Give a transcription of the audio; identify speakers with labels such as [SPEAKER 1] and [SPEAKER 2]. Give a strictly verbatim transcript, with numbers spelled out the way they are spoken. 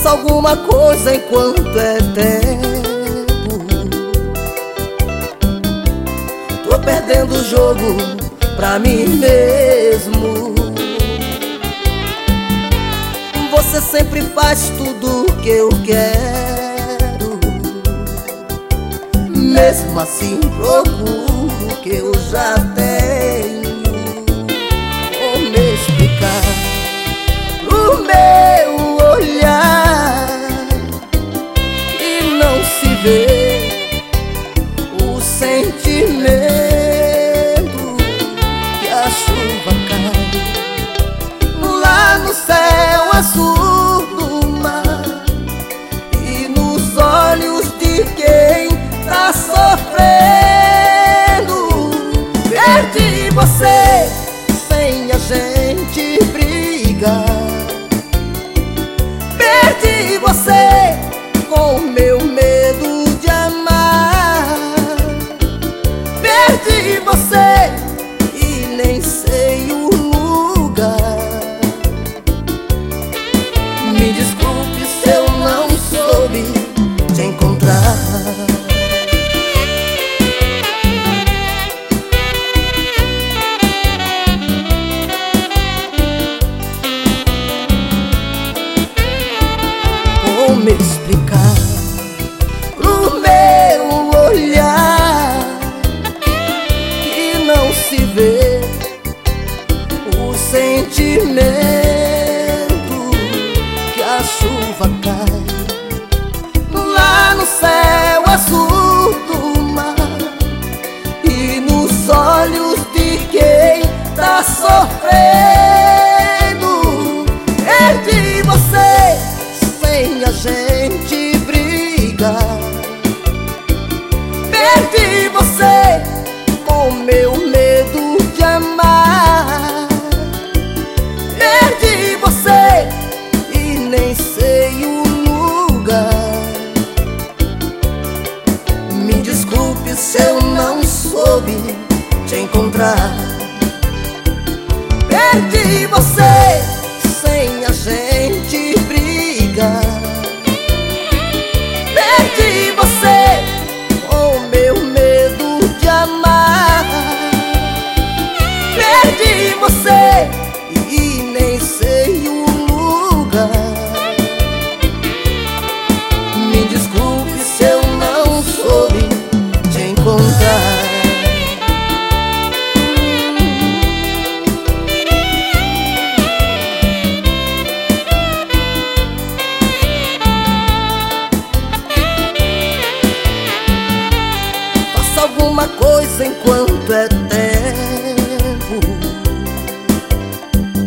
[SPEAKER 1] Faça alguma coisa enquanto é tempo. Tô perdendo o jogo pra mim mesmo. Você sempre faz tudo o que eu quero. Mesmo assim procuro o que eu já tenho. Vou me explicar pro meu olhar e não se vê o sentimento que a chuva cai lá no céu azul do mar e nos olhos de quem tá sofrendo. Perdi você sem a gente brigar. Perdi você com meu medo de amar. Perdi você e nem sei o lugar. Me desculpe se eu não soube te encontrar. Vou me explicar pro meu olhar que não se vê o sentimento que a chuva cai lá no céu azul do mar e nos olhos de quem tá sofrendo. Perdi você sem a gente brigar. Perdi você com meu medo de amar. Perdi você e nem sei o lugar. Me desculpe se eu não soube te encontrar. Perdi você sem a gente brigar. Perdi você com meu medo de amar. Perdi você e nem sei o lugar. Me desculpe se eu não soube te encontrar. Faça alguma coisa enquanto